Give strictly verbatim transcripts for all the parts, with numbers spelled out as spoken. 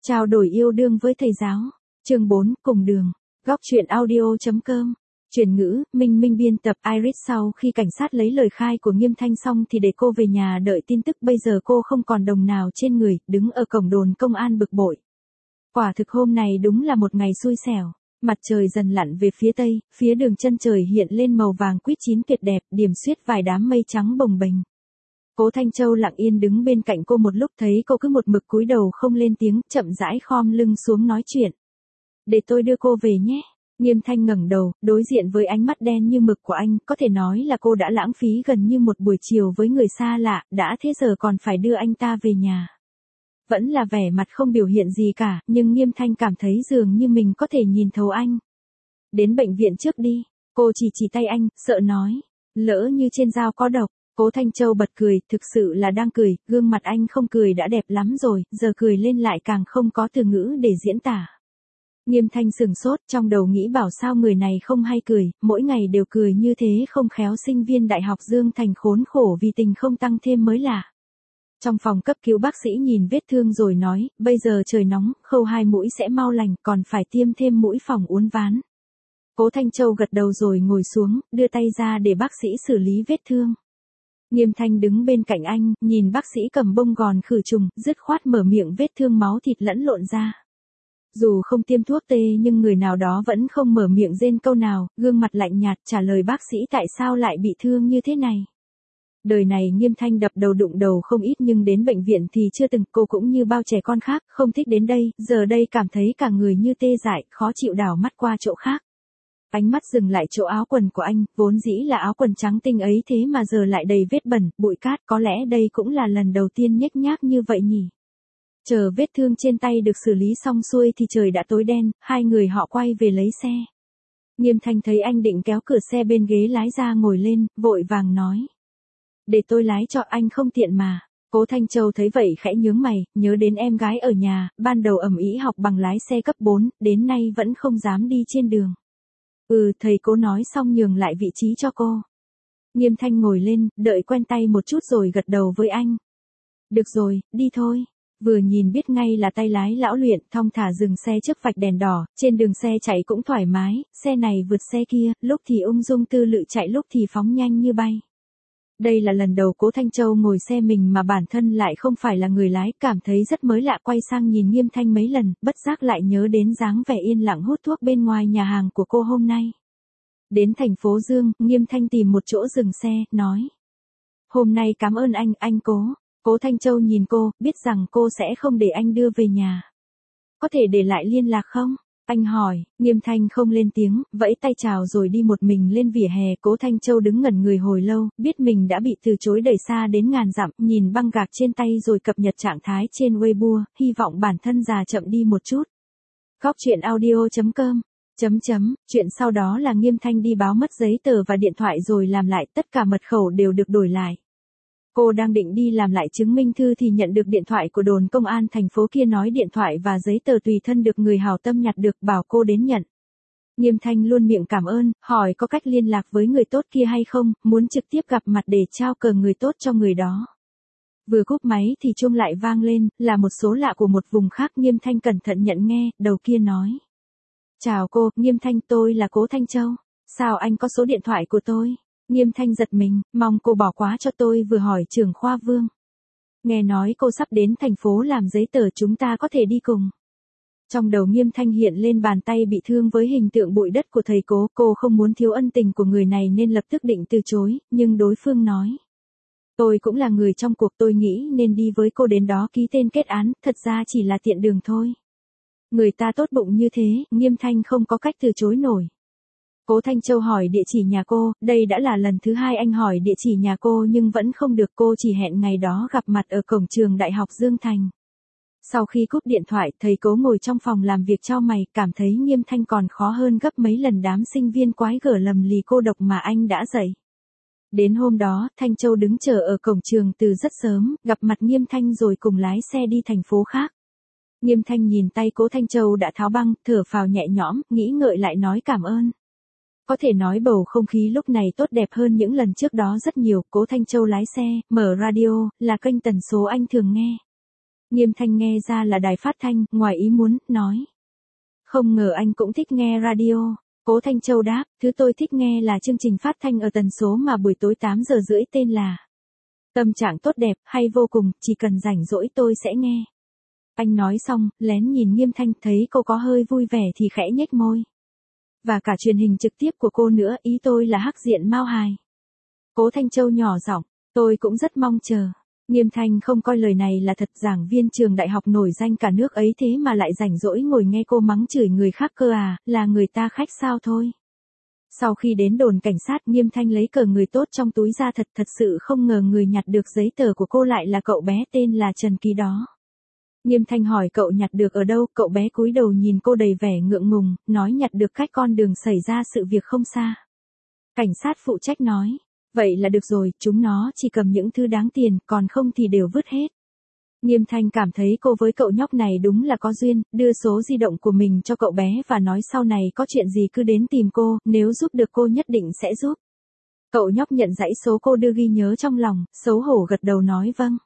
Trao đổi yêu đương với thầy giáo. Chương bốn, cùng đường. Góc truyện audio.com. Chuyển ngữ, Minh Minh biên tập. Iris sau khi cảnh sát lấy lời khai của Nghiêm Thanh xong thì để cô về nhà đợi tin tức. Bây giờ cô không còn đồng nào trên người, đứng ở cổng đồn công an bực bội. Quả thực hôm này đúng là một ngày xui xẻo. Mặt trời dần lặn về phía tây, phía đường chân trời hiện lên màu vàng quýt chín tuyệt đẹp, điểm xuyết vài đám mây trắng bồng bềnh. Cố Thanh Châu lặng yên đứng bên cạnh cô một lúc, thấy cô cứ một mực cúi đầu không lên tiếng, chậm rãi khom lưng xuống nói chuyện. Để tôi đưa cô về nhé. Nghiêm Thanh ngẩng đầu, đối diện với ánh mắt đen như mực của anh, có thể nói là cô đã lãng phí gần như một buổi chiều với người xa lạ, đã thế giờ còn phải đưa anh ta về nhà. Vẫn là vẻ mặt không biểu hiện gì cả, nhưng Nghiêm Thanh cảm thấy dường như mình có thể nhìn thấu anh. Đến bệnh viện trước đi, cô chỉ chỉ tay anh, sợ nói, lỡ như trên dao có độc. Cố Thanh Châu bật cười, thực sự là đang cười, gương mặt anh không cười đã đẹp lắm rồi, giờ cười lên lại càng không có từ ngữ để diễn tả. Nghiêm Thanh sừng sốt, trong đầu nghĩ bảo sao người này không hay cười, mỗi ngày đều cười như thế không khéo sinh viên đại học Dương Thành khốn khổ vì tình không tăng thêm mới lạ. Trong phòng cấp cứu bác sĩ nhìn vết thương rồi nói, bây giờ trời nóng, khâu hai mũi sẽ mau lành, còn phải tiêm thêm mũi phòng uốn ván. Cố Thanh Châu gật đầu rồi ngồi xuống, đưa tay ra để bác sĩ xử lý vết thương. Nghiêm Thanh đứng bên cạnh anh, nhìn bác sĩ cầm bông gòn khử trùng, dứt khoát mở miệng vết thương máu thịt lẫn lộn ra. Dù không tiêm thuốc tê nhưng người nào đó vẫn không mở miệng rên câu nào, gương mặt lạnh nhạt trả lời bác sĩ tại sao lại bị thương như thế này. Đời này Nghiêm Thanh đập đầu đụng đầu không ít nhưng đến bệnh viện thì chưa từng, cô cũng như bao trẻ con khác, không thích đến đây, giờ đây cảm thấy cả người như tê dại, khó chịu đảo mắt qua chỗ khác. Ánh mắt dừng lại chỗ áo quần của anh, vốn dĩ là áo quần trắng tinh ấy thế mà giờ lại đầy vết bẩn, bụi cát, có lẽ đây cũng là lần đầu tiên nhếch nhác như vậy nhỉ. Chờ vết thương trên tay được xử lý xong xuôi thì trời đã tối đen, hai người họ quay về lấy xe. Nghiêm Thanh thấy anh định kéo cửa xe bên ghế lái ra ngồi lên, vội vàng nói. Để tôi lái cho, anh không tiện mà. Cố Thanh Châu thấy vậy khẽ nhướng mày, nhớ đến em gái ở nhà, ban đầu ầm ĩ học bằng lái xe cấp bốn, đến nay vẫn không dám đi trên đường. Ừ, thầy Cố nói xong nhường lại vị trí cho cô. Nghiêm Thanh ngồi lên, đợi quen tay một chút rồi gật đầu với anh. Được rồi, đi thôi. Vừa nhìn biết ngay là tay lái lão luyện, thong thả dừng xe trước vạch đèn đỏ, trên đường xe chạy cũng thoải mái, xe này vượt xe kia, lúc thì ung dung tư lự chạy lúc thì phóng nhanh như bay. Đây là lần đầu Cố Thanh Châu ngồi xe mình mà bản thân lại không phải là người lái, cảm thấy rất mới lạ, quay sang nhìn Nghiêm Thanh mấy lần, bất giác lại nhớ đến dáng vẻ yên lặng hút thuốc bên ngoài nhà hàng của cô hôm nay. Đến thành phố Dương, Nghiêm Thanh tìm một chỗ dừng xe, nói. Hôm nay cảm ơn anh, anh Cố. Cố Thanh Châu nhìn cô, biết rằng cô sẽ không để anh đưa về nhà. Có thể để lại liên lạc không? Anh hỏi, Nghiêm Thanh không lên tiếng, vẫy tay chào rồi đi một mình lên vỉa hè. Cố Thanh Châu đứng ngẩn người hồi lâu, biết mình đã bị từ chối đẩy xa đến ngàn dặm, nhìn băng gạc trên tay rồi cập nhật trạng thái trên Weibo, hy vọng bản thân già chậm đi một chút. Góc truyện audio.com. Chấm chấm, chuyện sau đó là Nghiêm Thanh đi báo mất giấy tờ và điện thoại rồi làm lại, tất cả mật khẩu đều được đổi lại. Cô đang định đi làm lại chứng minh thư thì nhận được điện thoại của đồn công an thành phố kia nói điện thoại và giấy tờ tùy thân được người hảo tâm nhặt được, bảo cô đến nhận. Nghiêm Thanh luôn miệng cảm ơn, hỏi có cách liên lạc với người tốt kia hay không, muốn trực tiếp gặp mặt để trao cờ người tốt cho người đó. Vừa cúp máy thì chuông lại vang lên, là một số lạ của một vùng khác. Nghiêm Thanh cẩn thận nhận nghe, đầu kia nói. Chào cô, Nghiêm Thanh, tôi là Cố Thanh Châu. Sao anh có số điện thoại của tôi? Nghiêm Thanh giật mình, mong cô bỏ qua cho tôi vừa hỏi trưởng khoa Vương. Nghe nói cô sắp đến thành phố làm giấy tờ, chúng ta có thể đi cùng. Trong đầu Nghiêm Thanh hiện lên bàn tay bị thương với hình tượng bụi đất của thầy Cố, cô không muốn thiếu ân tình của người này nên lập tức định từ chối, nhưng đối phương nói. Tôi cũng là người trong cuộc, tôi nghĩ nên đi với cô đến đó ký tên kết án, thật ra chỉ là tiện đường thôi. Người ta tốt bụng như thế, Nghiêm Thanh không có cách từ chối nổi. Cố Thanh Châu hỏi địa chỉ nhà cô, đây đã là lần thứ hai anh hỏi địa chỉ nhà cô nhưng vẫn không được, cô chỉ hẹn ngày đó gặp mặt ở cổng trường Đại học Dương Thành. Sau khi cúp điện thoại, thầy Cố ngồi trong phòng làm việc chau mày, cảm thấy Nghiêm Thanh còn khó hơn gấp mấy lần đám sinh viên quái gở lầm lì cô độc mà anh đã dạy. Đến hôm đó, Thanh Châu đứng chờ ở cổng trường từ rất sớm, gặp mặt Nghiêm Thanh rồi cùng lái xe đi thành phố khác. Nghiêm Thanh nhìn tay Cố Thanh Châu đã tháo băng, thở phào nhẹ nhõm, nghĩ ngợi lại nói cảm ơn. Có thể nói bầu không khí lúc này tốt đẹp hơn những lần trước đó rất nhiều. Cố Thanh Châu lái xe, mở radio, là kênh tần số anh thường nghe. Nghiêm Thanh nghe ra là đài phát thanh, ngoài ý muốn, nói. Không ngờ anh cũng thích nghe radio. Cố Thanh Châu đáp, thứ tôi thích nghe là chương trình phát thanh ở tần số mà buổi tối tám giờ rưỡi tên là Tâm trạng tốt đẹp, hay vô cùng, chỉ cần rảnh rỗi tôi sẽ nghe. Anh nói xong, lén nhìn Nghiêm Thanh, thấy cô có hơi vui vẻ thì khẽ nhếch môi. Và cả truyền hình trực tiếp của cô nữa, ý tôi là hắc diện Mao Hài. Cố Thanh Châu nhỏ giọng, tôi cũng rất mong chờ. Nghiêm Thanh không coi lời này là thật, giảng viên trường đại học nổi danh cả nước ấy thế mà lại rảnh rỗi ngồi nghe cô mắng chửi người khác cơ à, là người ta khách sao thôi. Sau khi đến đồn cảnh sát, Nghiêm Thanh lấy cờ người tốt trong túi ra, thật thật sự không ngờ người nhặt được giấy tờ của cô lại là cậu bé tên là Trần Kỳ đó. Nghiêm Thanh hỏi cậu nhặt được ở đâu, cậu bé cúi đầu nhìn cô đầy vẻ ngượng ngùng, nói nhặt được cách con đường xảy ra sự việc không xa. Cảnh sát phụ trách nói, vậy là được rồi, chúng nó chỉ cầm những thứ đáng tiền, còn không thì đều vứt hết. Nghiêm Thanh cảm thấy cô với cậu nhóc này đúng là có duyên, đưa số di động của mình cho cậu bé và nói sau này có chuyện gì cứ đến tìm cô, nếu giúp được cô nhất định sẽ giúp. Cậu nhóc nhận dãy số cô đưa ghi nhớ trong lòng, xấu hổ gật đầu nói vâng.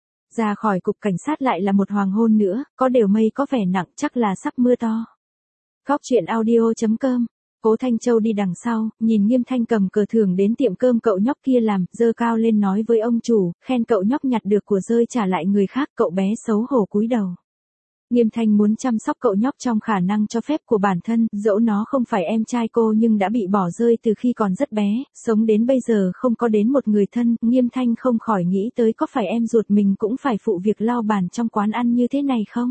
Ra khỏi cục cảnh sát lại là một hoàng hôn nữa, có đều mây có vẻ nặng, chắc là sắp mưa to. Góc chuyện audio chấm com. Cố Thanh Châu đi đằng sau, nhìn Nghiêm Thanh cầm cờ thưởng đến tiệm cơm cậu nhóc kia làm, giơ cao lên nói với ông chủ, khen cậu nhóc nhặt được của rơi trả lại người khác, cậu bé xấu hổ cúi đầu. Nghiêm Thanh muốn chăm sóc cậu nhóc trong khả năng cho phép của bản thân, dẫu nó không phải em trai cô nhưng đã bị bỏ rơi từ khi còn rất bé, sống đến bây giờ không có đến một người thân, Nghiêm Thanh không khỏi nghĩ tới có phải em ruột mình cũng phải phụ việc lau bàn trong quán ăn như thế này không?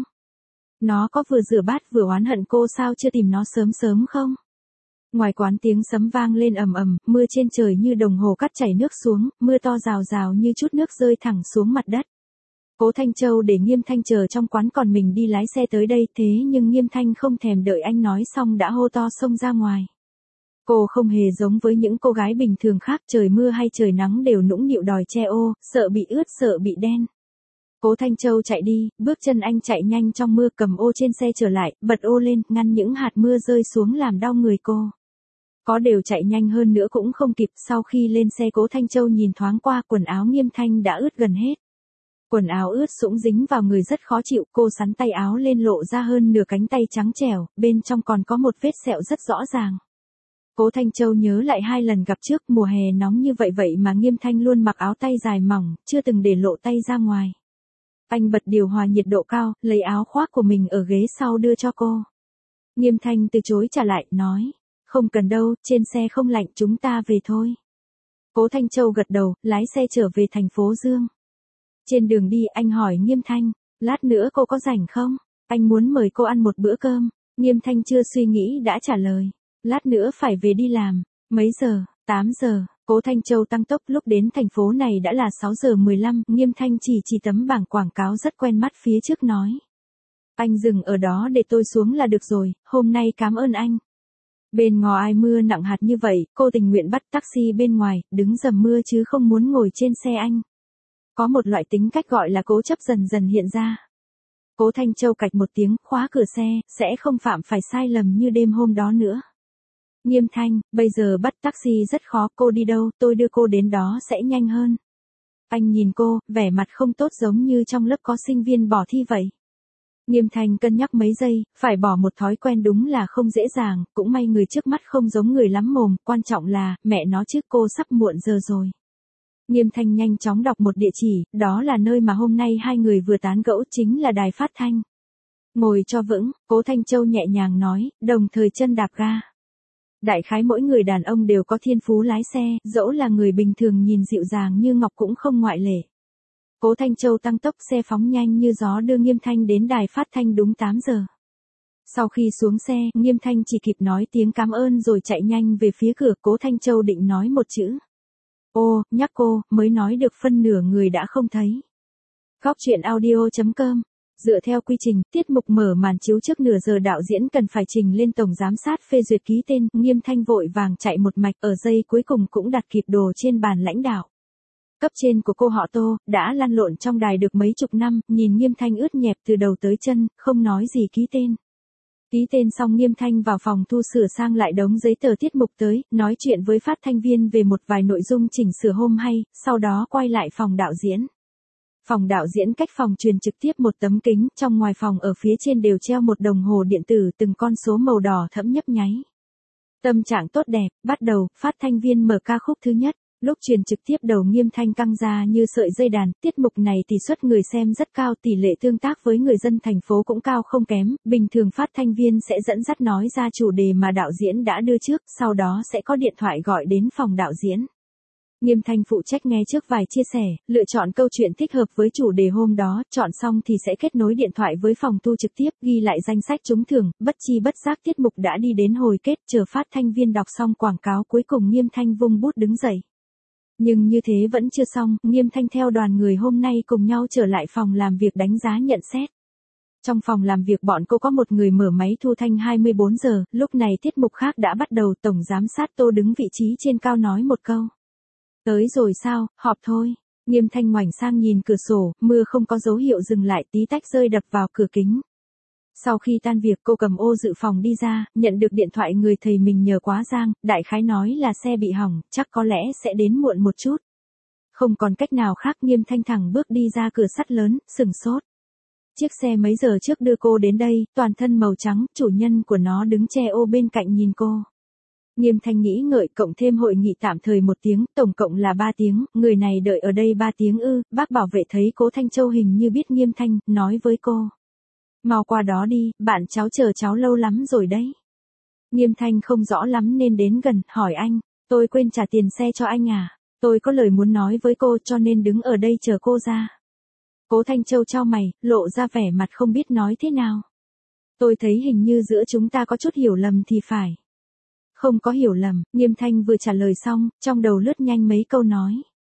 Nó có vừa rửa bát vừa oán hận cô sao chưa tìm nó sớm sớm không? Ngoài quán tiếng sấm vang lên ầm ầm, mưa trên trời như đồng hồ cắt chảy nước xuống, mưa to rào rào như chút nước rơi thẳng xuống mặt đất. Cố Thanh Châu để Nghiêm Thanh chờ trong quán còn mình đi lái xe tới đây, thế nhưng Nghiêm Thanh không thèm đợi anh nói xong đã hô to xông ra ngoài. Cô không hề giống với những cô gái bình thường khác, trời mưa hay trời nắng đều nũng nịu đòi che ô, sợ bị ướt sợ bị đen. Cố Thanh Châu chạy đi, bước chân anh chạy nhanh trong mưa, cầm ô trên xe trở lại, bật ô lên, ngăn những hạt mưa rơi xuống làm đau người cô. Có đều chạy nhanh hơn nữa cũng không kịp, sau khi lên xe Cố Thanh Châu nhìn thoáng qua, quần áo Nghiêm Thanh đã ướt gần hết. Quần áo ướt sũng dính vào người rất khó chịu, cô xắn tay áo lên lộ ra hơn nửa cánh tay trắng trẻo, bên trong còn có một vết sẹo rất rõ ràng. Cố Thanh Châu nhớ lại hai lần gặp trước, mùa hè nóng như vậy vậy mà Nghiêm Thanh luôn mặc áo tay dài mỏng, chưa từng để lộ tay ra ngoài. Anh bật điều hòa nhiệt độ cao, lấy áo khoác của mình ở ghế sau đưa cho cô. Nghiêm Thanh từ chối trả lại, nói, không cần đâu, trên xe không lạnh, chúng ta về thôi. Cố Thanh Châu gật đầu, lái xe trở về thành phố Dương. Trên đường đi anh hỏi Nghiêm Thanh, lát nữa cô có rảnh không? Anh muốn mời cô ăn một bữa cơm. Nghiêm Thanh chưa suy nghĩ đã trả lời, lát nữa phải về đi làm. Mấy giờ? tám giờ. Cố Thanh Châu tăng tốc, lúc đến thành phố này đã là sáu giờ mười lăm, Nghiêm Thanh chỉ chỉ tấm bảng quảng cáo rất quen mắt phía trước nói. Anh dừng ở đó để tôi xuống là được rồi, hôm nay cảm ơn anh. Bên ngoài mưa nặng hạt như vậy, cô tình nguyện bắt taxi bên ngoài, đứng dầm mưa chứ không muốn ngồi trên xe anh. Có một loại tính cách gọi là cố chấp dần dần hiện ra. Cố Thanh Châu cạch một tiếng, khóa cửa xe, sẽ không phạm phải sai lầm như đêm hôm đó nữa. Nghiêm Thanh, bây giờ bắt taxi rất khó, cô đi đâu, tôi đưa cô đến đó sẽ nhanh hơn. Anh nhìn cô, vẻ mặt không tốt giống như trong lớp có sinh viên bỏ thi vậy. Nghiêm Thanh cân nhắc mấy giây, phải bỏ một thói quen đúng là không dễ dàng, cũng may người trước mắt không giống người lắm mồm, quan trọng là, mẹ nó chứ cô sắp muộn giờ rồi. Nghiêm Thanh nhanh chóng đọc một địa chỉ, đó là nơi mà hôm nay hai người vừa tán gẫu, chính là đài phát thanh. Ngồi cho vững, Cố Thanh Châu nhẹ nhàng nói, đồng thời chân đạp ga. Đại khái mỗi người đàn ông đều có thiên phú lái xe, dẫu là người bình thường nhìn dịu dàng như ngọc cũng không ngoại lệ. Cố Thanh Châu tăng tốc, xe phóng nhanh như gió đưa Nghiêm Thanh đến đài phát thanh đúng tám giờ. Sau khi xuống xe, Nghiêm Thanh chỉ kịp nói tiếng cảm ơn rồi chạy nhanh về phía cửa. Cố Thanh Châu định nói một chữ. Ô, nhắc cô, mới nói được phân nửa người đã không thấy. Góc chuyện audio chấm com. Dựa theo quy trình, tiết mục mở màn chiếu trước nửa giờ đạo diễn cần phải trình lên tổng giám sát phê duyệt ký tên, Nghiêm Thanh vội vàng chạy một mạch, ở giây cuối cùng cũng đặt kịp đồ trên bàn lãnh đạo. Cấp trên của cô họ Tô, đã lăn lộn trong đài được mấy chục năm, nhìn Nghiêm Thanh ướt nhẹp từ đầu tới chân, không nói gì ký tên. Ký tên xong Nghiêm Thanh vào phòng thu sửa sang lại đống giấy tờ tiết mục tới, nói chuyện với phát thanh viên về một vài nội dung chỉnh sửa hôm hay, sau đó quay lại phòng đạo diễn. Phòng đạo diễn cách phòng truyền trực tiếp một tấm kính, trong ngoài phòng ở phía trên đều treo một đồng hồ điện tử, từng con số màu đỏ thẫm nhấp nháy. Tâm trạng tốt đẹp, bắt đầu, phát thanh viên mở ca khúc thứ nhất. Lúc truyền trực tiếp đầu Nghiêm Thanh căng ra như sợi dây đàn, tiết mục này tỷ suất người xem rất cao, tỷ lệ tương tác với người dân thành phố cũng cao không kém, bình thường phát thanh viên sẽ dẫn dắt nói ra chủ đề mà đạo diễn đã đưa trước, sau đó sẽ có điện thoại gọi đến phòng đạo diễn. Nghiêm Thanh phụ trách nghe trước vài chia sẻ, lựa chọn câu chuyện thích hợp với chủ đề hôm đó, chọn xong thì sẽ kết nối điện thoại với phòng thu trực tiếp, ghi lại danh sách trúng thưởng, bất chi bất giác tiết mục đã đi đến hồi kết, chờ phát thanh viên đọc xong quảng cáo cuối cùng Nghiêm Thanh vung bút đứng dậy. Nhưng như thế vẫn chưa xong, Nghiêm Thanh theo đoàn người hôm nay cùng nhau trở lại phòng làm việc đánh giá nhận xét. Trong phòng làm việc bọn cô có một người mở máy thu thanh hai mươi bốn giờ, lúc này tiết mục khác đã bắt đầu, tổng giám sát Tô đứng vị trí trên cao nói một câu. Tới rồi sao, họp thôi. Nghiêm Thanh ngoảnh sang nhìn cửa sổ, mưa không có dấu hiệu dừng lại, tí tách rơi đập vào cửa kính. Sau khi tan việc cô cầm ô dự phòng đi ra, nhận được điện thoại người thầy mình nhờ quá giang, đại khái nói là xe bị hỏng, chắc có lẽ sẽ đến muộn một chút. Không còn cách nào khác, Nghiêm Thanh thẳng bước đi ra cửa sắt lớn, sừng sốt. Chiếc xe mấy giờ trước đưa cô đến đây, toàn thân màu trắng, chủ nhân của nó đứng che ô bên cạnh nhìn cô. Nghiêm Thanh nghĩ ngợi, cộng thêm hội nghị tạm thời một tiếng, tổng cộng là ba tiếng, người này đợi ở đây ba tiếng ư, bác bảo vệ thấy Cố Thanh Châu hình như biết Nghiêm Thanh, nói với cô. Mau qua đó đi, bạn cháu chờ cháu lâu lắm rồi đấy. Nghiêm Thanh không rõ lắm nên đến gần, hỏi anh, tôi quên trả tiền xe cho anh à, tôi có lời muốn nói với cô cho nên đứng ở đây chờ cô ra. Cố Thanh Châu chau mày, lộ ra vẻ mặt không biết nói thế nào. Tôi thấy hình như giữa chúng ta có chút hiểu lầm thì phải. Không có hiểu lầm, Nghiêm Thanh vừa trả lời xong, trong đầu lướt nhanh mấy câu nói.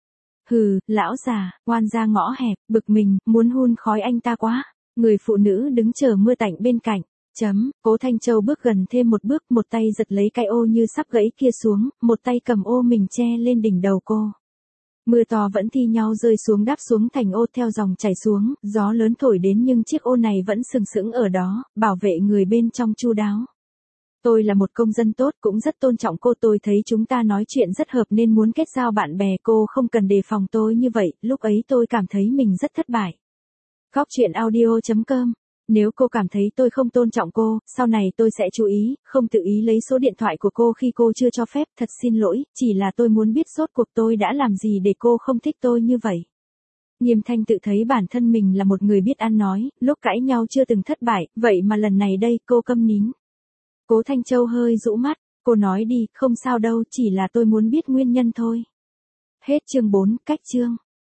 Hừ, lão già, oan ra ngõ hẹp, bực mình, muốn hun khói anh ta quá. Người phụ nữ đứng chờ mưa tạnh bên cạnh. Chấm, Cố Thanh Châu bước gần thêm một bước, một tay giật lấy cái ô như sắp gãy kia xuống, một tay cầm ô mình che lên đỉnh đầu cô. Mưa to vẫn thi nhau rơi xuống đáp xuống thành ô theo dòng chảy xuống, gió lớn thổi đến nhưng chiếc ô này vẫn sừng sững ở đó, bảo vệ người bên trong chu đáo. Tôi là một công dân tốt, cũng rất tôn trọng cô, tôi thấy chúng ta nói chuyện rất hợp nên muốn kết giao bạn bè, cô không cần đề phòng tôi như vậy, lúc ấy tôi cảm thấy mình rất thất bại. Góc truyện audio chấm com. Nếu cô cảm thấy tôi không tôn trọng cô, sau này tôi sẽ chú ý, không tự ý lấy số điện thoại của cô khi cô chưa cho phép, thật xin lỗi, chỉ là tôi muốn biết rốt cuộc tôi đã làm gì để cô không thích tôi như vậy. Nghiêm Thanh tự thấy bản thân mình là một người biết ăn nói, lúc cãi nhau chưa từng thất bại, vậy mà lần này đây cô câm nín. Cố Thanh Châu hơi rũ mắt, cô nói đi, không sao đâu, chỉ là tôi muốn biết nguyên nhân thôi. Hết chương bốn, cách chương.